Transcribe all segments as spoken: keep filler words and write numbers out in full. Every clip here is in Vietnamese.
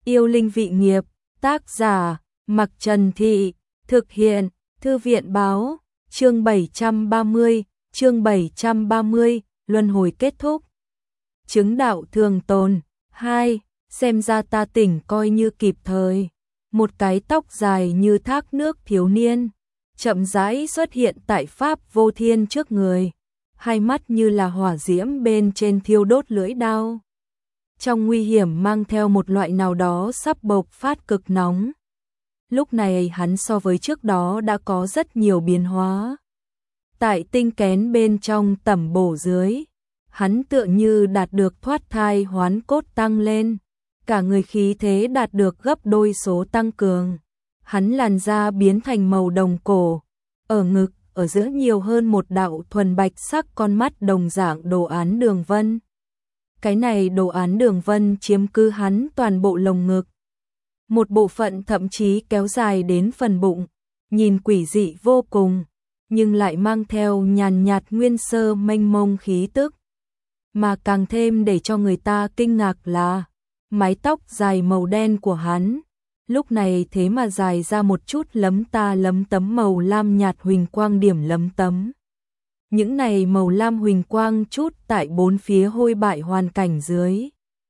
Yêu linh vị nghiệp, tác giả, Mặc Trần Thị, thực hiện, Thư viện báo, chương bảy trăm ba mươi, chương bảy trăm ba mươi, luân hồi kết thúc. Chứng đạo thường tồn, hai, xem ra ta tỉnh coi như kịp thời. Một cái tóc dài như thác nước thiếu niên, chậm rãi xuất hiện tại Pháp Vô Thiên trước người, hai mắt như là hỏa diễm bên trên thiêu đốt lưỡi đao. Trong nguy hiểm mang theo một loại nào đó sắp bộc phát cực nóng. Lúc này hắn so với trước đó đã có rất nhiều biến hóa. Tại tinh kén bên trong tẩm bổ dưới, hắn tựa như đạt được thoát thai hoán cốt tăng lên, cả người khí thế đạt được gấp đôi số tăng cường. Hắn làn da biến thành màu đồng cổ, ở ngực, ở giữa nhiều hơn một đạo thuần bạch sắc con mắt đồng dạng đồ án đường vân. Cái này đồ án đường vân chiếm cứ hắn toàn bộ lồng ngực. Một bộ phận thậm chí kéo dài đến phần bụng, nhìn quỷ dị vô cùng, nhưng lại mang theo nhàn nhạt nguyên sơ mênh mông khí tức. Mà càng thêm để cho người ta kinh ngạc là mái tóc dài màu đen của hắn, lúc này thế mà dài ra một chút lấm ta lấm tấm màu lam nhạt huỳnh quang điểm lấm tấm. Những này màu lam huỳnh quang chút tại bốn phía hôi bại hoàn cảnh dưới,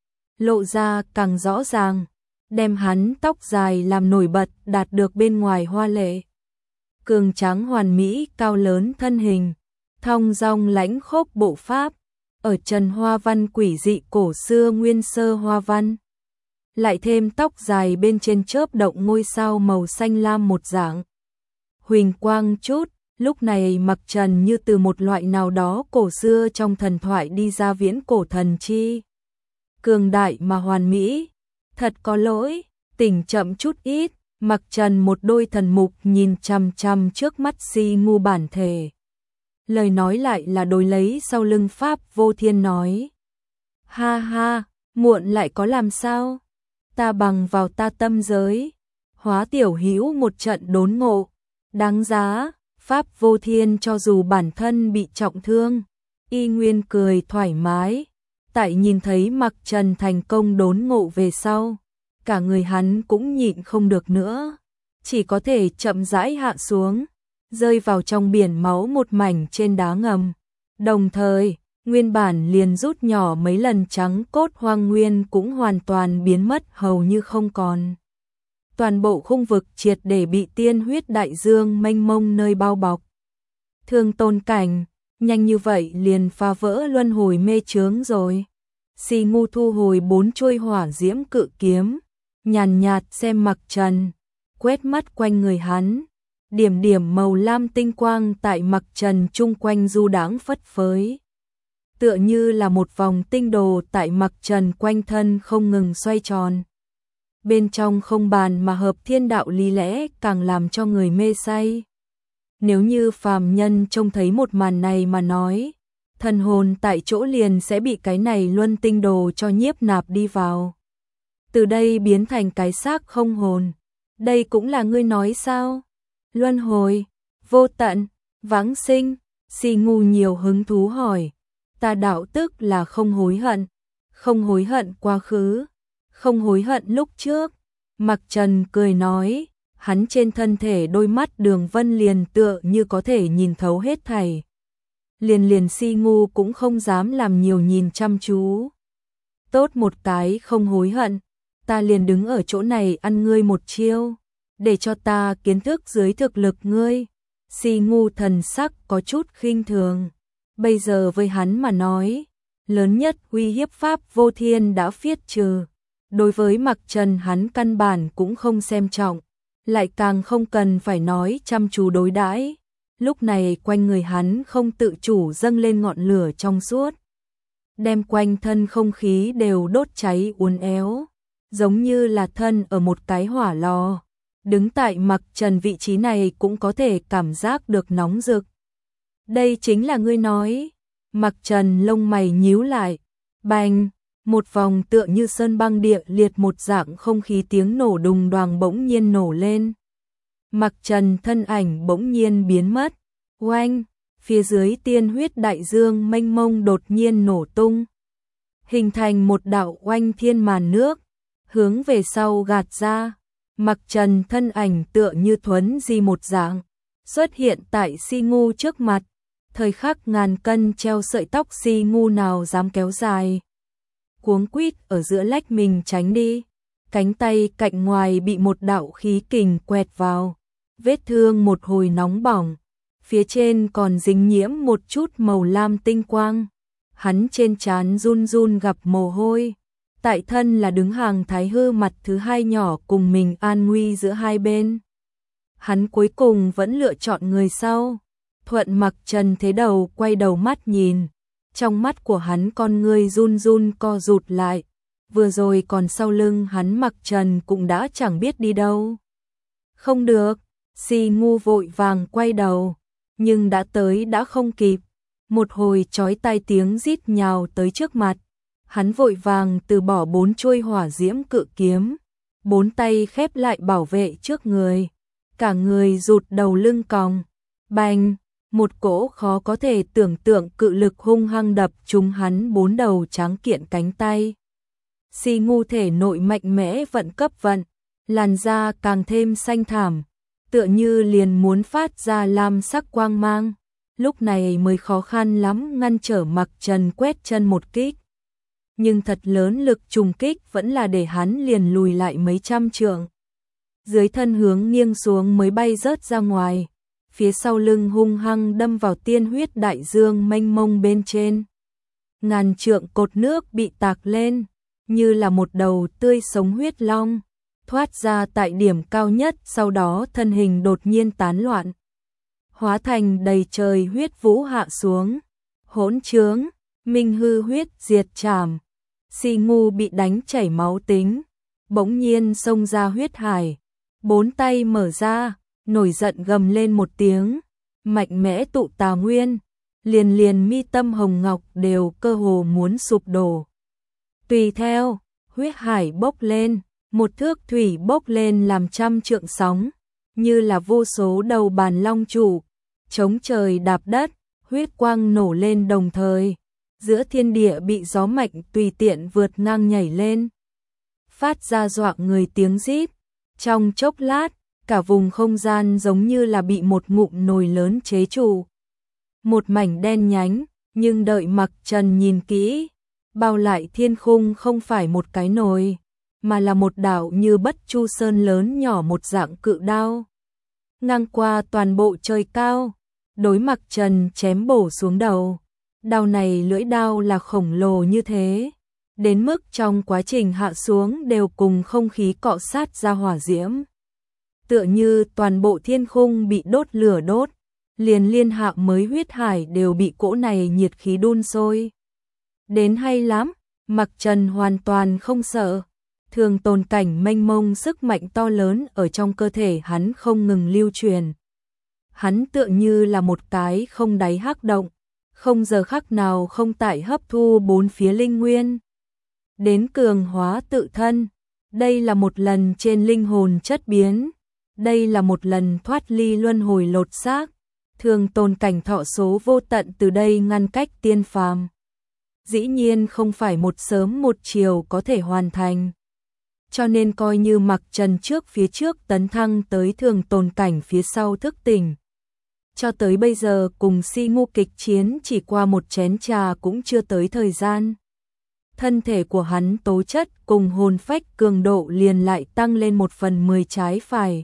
lộ ra càng rõ ràng, đem hắn tóc dài làm nổi bật đạt được bên ngoài hoa lệ. Cường tráng hoàn mỹ cao lớn thân hình, thong dong lãnh khốc bộ pháp, ở trần hoa văn quỷ dị cổ xưa nguyên sơ hoa văn. Lại thêm tóc dài bên trên chớp động ngôi sao màu xanh lam một dạng. Huỳnh quang chút, lúc này Mặc Trần như từ một loại nào đó cổ xưa trong thần thoại đi ra viễn cổ thần chi. Cường đại mà hoàn mỹ, thật có lỗi, tỉnh chậm chút ít, Mặc Trần một đôi thần mục nhìn chằm chằm trước mắt Si Ngu bản thể. Lời nói lại là đối lấy sau lưng Pháp Vô Thiên nói. Ha ha, muộn lại có làm sao? Ta bằng vào ta tâm giới, hóa tiểu hữu một trận đốn ngộ, đáng giá. Pháp Vô Thiên cho dù bản thân bị trọng thương, y nguyên cười thoải mái, tại nhìn thấy Mặc Trần thành công đốn ngộ về sau, cả người hắn cũng nhịn không được nữa, chỉ có thể chậm rãi hạ xuống, rơi vào trong biển máu một mảnh trên đá ngầm. Đồng thời, nguyên bản liền rút nhỏ mấy lần trắng cốt hoang nguyên cũng hoàn toàn biến mất hầu như không còn. Toàn bộ khung vực triệt để bị tiên huyết đại dương mênh mông nơi bao bọc. Thương tôn cảnh, nhanh như vậy liền phá vỡ luân hồi mê chướng rồi. Si Ngu thu hồi bốn chuôi hỏa diễm cự kiếm, nhàn nhạt xem Mặc Trần, quét mắt quanh người hắn. Điểm điểm màu lam tinh quang tại Mặc Trần chung quanh du đãng phất phới. Tựa như là một vòng tinh đồ tại Mặc Trần quanh thân không ngừng xoay tròn. Bên trong không bàn mà hợp thiên đạo lý lẽ càng làm cho người mê say. Nếu như phàm nhân trông thấy một màn này mà nói, thần hồn tại chỗ liền sẽ bị cái này luân tinh đồ cho nhiếp nạp đi vào. Từ đây biến thành cái xác không hồn. Đây cũng là ngươi nói sao? Luân hồi, vô tận, vãng sinh. Si Ngu nhiều hứng thú hỏi. Ta đạo tức là không hối hận, không hối hận quá khứ, không hối hận lúc trước. Mặc Trần cười nói, hắn trên thân thể đôi mắt đường vân liền tựa như có thể nhìn thấu hết thảy. Liền liền Si Ngu cũng không dám làm nhiều nhìn chăm chú. Tốt một cái không hối hận, ta liền đứng ở chỗ này ăn ngươi một chiêu, để cho ta kiến thức dưới thực lực ngươi. Si Ngu thần sắc có chút khinh thường. Bây giờ với hắn mà nói, lớn nhất uy hiếp Pháp Vô Thiên đã phiết trừ. Đối với Mặc Trần hắn căn bản cũng không xem trọng, lại càng không cần phải nói chăm chú đối đãi. Lúc này quanh người hắn không tự chủ dâng lên ngọn lửa trong suốt, đem quanh thân không khí đều đốt cháy uốn éo, giống như là thân ở một cái hỏa lò. Đứng tại Mặc Trần vị trí này cũng có thể cảm giác được nóng rực. Đây chính là ngươi nói. Mặc Trần lông mày nhíu lại. Bành, một vòng tựa như sơn băng địa liệt một dạng không khí tiếng nổ đùng đoàng bỗng nhiên nổ lên. Mặc Trần thân ảnh bỗng nhiên biến mất. Oanh, phía dưới tiên huyết đại dương mênh mông đột nhiên nổ tung, hình thành một đạo oanh thiên màn nước. hướng về sau gạt ra. Mặc Trần thân ảnh tựa như thuấn di một dạng, xuất hiện tại Si Ngu trước mặt. Thời khắc ngàn cân treo sợi tóc, Si Ngu nào dám kéo dài. Cuống quýt ở giữa lách mình tránh đi. Cánh tay cạnh ngoài bị một đạo khí kình quẹt vào. Vết thương một hồi nóng bỏng. Phía trên còn dính nhiễm một chút màu lam tinh quang. Hắn trên trán run run gặp mồ hôi. Tại thân là đứng hàng Thái Hư mặt thứ hai nhỏ cùng mình an nguy giữa hai bên. Hắn cuối cùng vẫn lựa chọn người sau. Thuận Mặc Trần thế đầu quay đầu mắt nhìn. Trong mắt của hắn con ngươi run run co rụt lại. Vừa rồi còn sau lưng hắn Mặc Trần cũng đã chẳng biết đi đâu. Không được, Si Ngu vội vàng quay đầu. Nhưng đã tới đã không kịp. Một hồi chói tai tiếng rít nhào tới trước mặt. Hắn vội vàng từ bỏ bốn chuôi hỏa diễm cự kiếm. Bốn tay khép lại bảo vệ trước người. Cả người rụt đầu lưng còng. Bành, một cỗ khó có thể tưởng tượng cự lực hung hăng đập trúng hắn bốn đầu tráng kiện cánh tay. Si Ngu thể nội mạnh mẽ vận cấp vận. Làn da càng thêm xanh thảm. Tựa như liền muốn phát ra lam sắc quang mang. Lúc này mới khó khăn lắm ngăn trở Mặc Trần quét chân một kích. Nhưng thật lớn lực trùng kích vẫn là để hắn liền lùi lại mấy trăm trượng. Dưới thân hướng nghiêng xuống mới bay rớt ra ngoài. Phía sau lưng hung hăng đâm vào tiên huyết đại dương mênh mông bên trên. Ngàn trượng cột nước bị tạc lên, như là một đầu tươi sống huyết long, thoát ra tại điểm cao nhất, sau đó thân hình đột nhiên tán loạn. Hóa thành đầy trời huyết vũ hạ xuống. Hỗn trướng, minh hư huyết diệt trảm. Si Ngu bị đánh chảy máu tính, bỗng nhiên xông ra huyết hải, bốn tay mở ra, nổi giận gầm lên một tiếng, mạnh mẽ tụ tà nguyên, liền liền mi tâm hồng ngọc đều cơ hồ muốn sụp đổ. Tùy theo, huyết hải bốc lên, một thước thủy bốc lên làm trăm trượng sóng, như là vô số đầu bàn long trụ, chống trời đạp đất, huyết quang nổ lên đồng thời. Giữa thiên địa bị gió mạnh tùy tiện vượt ngang nhảy lên, phát ra dọa người tiếng rít. Trong chốc lát, cả vùng không gian giống như là bị một ngụm nồi lớn chế trụ. Một mảnh đen nhánh, nhưng đợi Mặc Trần nhìn kỹ, bao lại thiên khung không phải một cái nồi, mà là một đảo như Bất Chu Sơn lớn nhỏ một dạng cự đao. Ngang qua toàn bộ trời cao, đối Mặc Trần chém bổ xuống đầu. Đao này lưỡi đao là khổng lồ như thế, đến mức trong quá trình hạ xuống đều cùng không khí cọ sát ra hỏa diễm. Tựa như toàn bộ thiên khung bị đốt lửa đốt, liền liên hạ mới huyết hải đều bị cỗ này nhiệt khí đun sôi. Đến hay lắm, Mặc Trần hoàn toàn không sợ. Thường tồn cảnh mênh mông sức mạnh to lớn ở trong cơ thể hắn không ngừng lưu truyền. Hắn tựa như là một cái không đáy hắc động, không giờ khắc nào không tại hấp thu bốn phía linh nguyên. Đến cường hóa tự thân, đây là một lần trên linh hồn chất biến, đây là một lần thoát ly luân hồi lột xác, thường tồn cảnh thọ số vô tận từ đây ngăn cách tiên phàm. Dĩ nhiên không phải một sớm một chiều có thể hoàn thành. Cho nên coi như Mặc Trần trước phía trước tấn thăng tới thường tồn cảnh phía sau thức tỉnh. Cho tới bây giờ cùng Si Ngu kịch chiến chỉ qua một chén trà cũng chưa tới thời gian. Thân thể của hắn tố chất cùng hồn phách cường độ liền lại tăng lên một phần mười trái phải.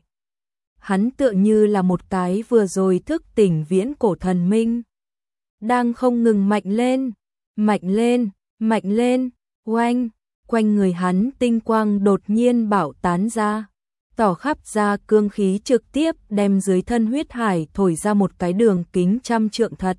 Hắn tựa như là một cái vừa rồi thức tỉnh viễn cổ thần minh. Đang không ngừng mạnh lên, mạnh lên, mạnh lên, oanh, quanh người hắn tinh quang đột nhiên bạo tán ra. Tỏ khắp ra cương khí trực tiếp đem dưới thân huyết hải thổi ra một cái đường kính trăm trượng thật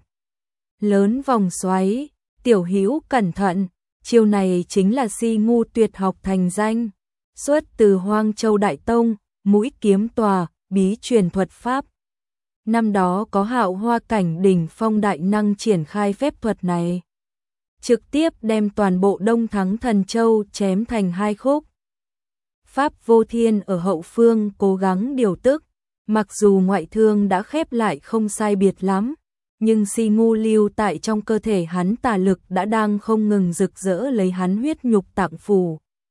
lớn vòng xoáy. Tiểu Hữu cẩn thận, chiêu này chính là Si Ngu tuyệt học thành danh, xuất từ Hoang Châu Đại Tông, Mũi Kiếm Tòa, bí truyền thuật pháp. Năm đó có Hạo Hoa cảnh đỉnh phong đại năng triển khai phép thuật này, trực tiếp đem toàn bộ Đông Thắng Thần Châu chém thành hai khúc. Pháp Vô Thiên ở hậu phương cố gắng điều tức, mặc dù ngoại thương đã khép lại không sai biệt lắm, nhưng Si Ngu lưu tại trong cơ thể hắn tà lực đã đang không ngừng rực rỡ lấy hắn huyết nhục tạng phủ.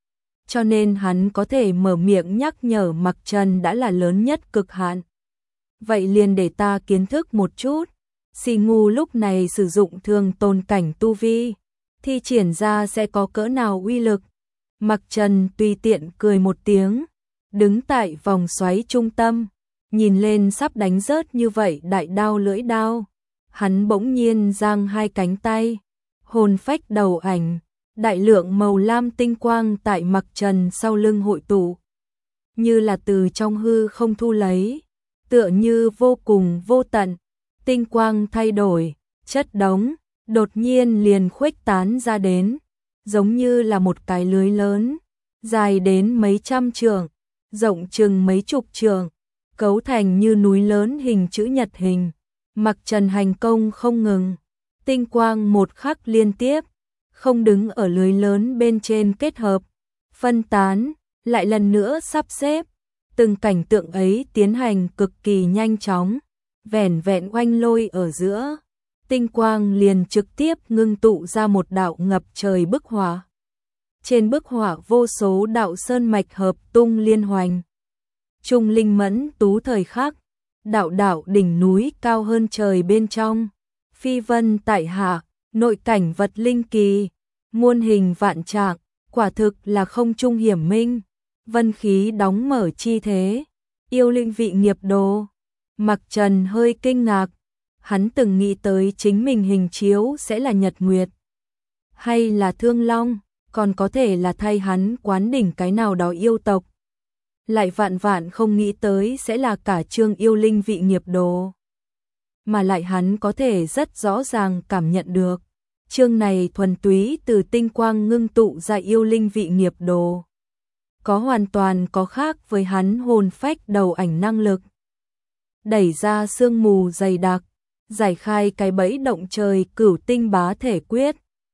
cho nên hắn có thể mở miệng nhắc nhở Mặc Trần đã là lớn nhất cực hạn. Vậy liền để ta kiến thức một chút. Si ngu lúc này sử dụng thương tôn cảnh tu vi, thi triển ra sẽ có cỡ nào uy lực. Mặc Trần tùy tiện cười một tiếng, đứng tại vòng xoáy trung tâm, nhìn lên sắp đánh rớt như vậy đại đao lưỡi đao. Hắn bỗng nhiên giang hai cánh tay, hồn phách đầu ảnh, đại lượng màu lam tinh quang tại Mặc Trần sau lưng hội tụ, như là từ trong hư không thu lấy, tựa như vô cùng vô tận. Tinh quang thay đổi, chất đống, đột nhiên liền khuếch tán ra đến, giống như là một cái lưới lớn, dài đến mấy trăm trượng, rộng chừng mấy chục trượng, cấu thành như núi lớn hình chữ nhật hình. Mặc Trần hành công không ngừng, tinh quang một khắc liên tiếp, không đứng ở lưới lớn bên trên kết hợp, phân tán, lại lần nữa sắp xếp, từng cảnh tượng ấy tiến hành cực kỳ nhanh chóng, vẻn vẹn oanh lôi ở giữa, tinh quang liền trực tiếp ngưng tụ ra một đạo ngập trời bức họa. Trên bức họa vô số đạo sơn mạch hợp tung liên hoành. Trung linh mẫn tú thời khắc, đạo đạo đỉnh núi cao hơn trời bên trong, phi vân tại hạ, nội cảnh vật linh kỳ, muôn hình vạn trạng, quả thực là không trung hiểm minh, vân khí đóng mở chi thế, yêu linh vị nghiệp đồ. Mặc Trần hơi kinh ngạc, hắn từng nghĩ tới chính mình hình chiếu sẽ là Nhật Nguyệt, hay là Thương Long, còn có thể là thay hắn quán đỉnh cái nào đó yêu tộc. Lại vạn vạn không nghĩ tới sẽ là cả chương yêu linh vị nghiệp đồ. Mà lại hắn có thể rất rõ ràng cảm nhận được, chương này thuần túy từ tinh quang ngưng tụ ra yêu linh vị nghiệp đồ. Có hoàn toàn có khác với hắn hồn phách đầu ảnh năng lực. Đẩy ra sương mù dày đặc, giải khai cái bẫy động trời cửu tinh bá thể quyết,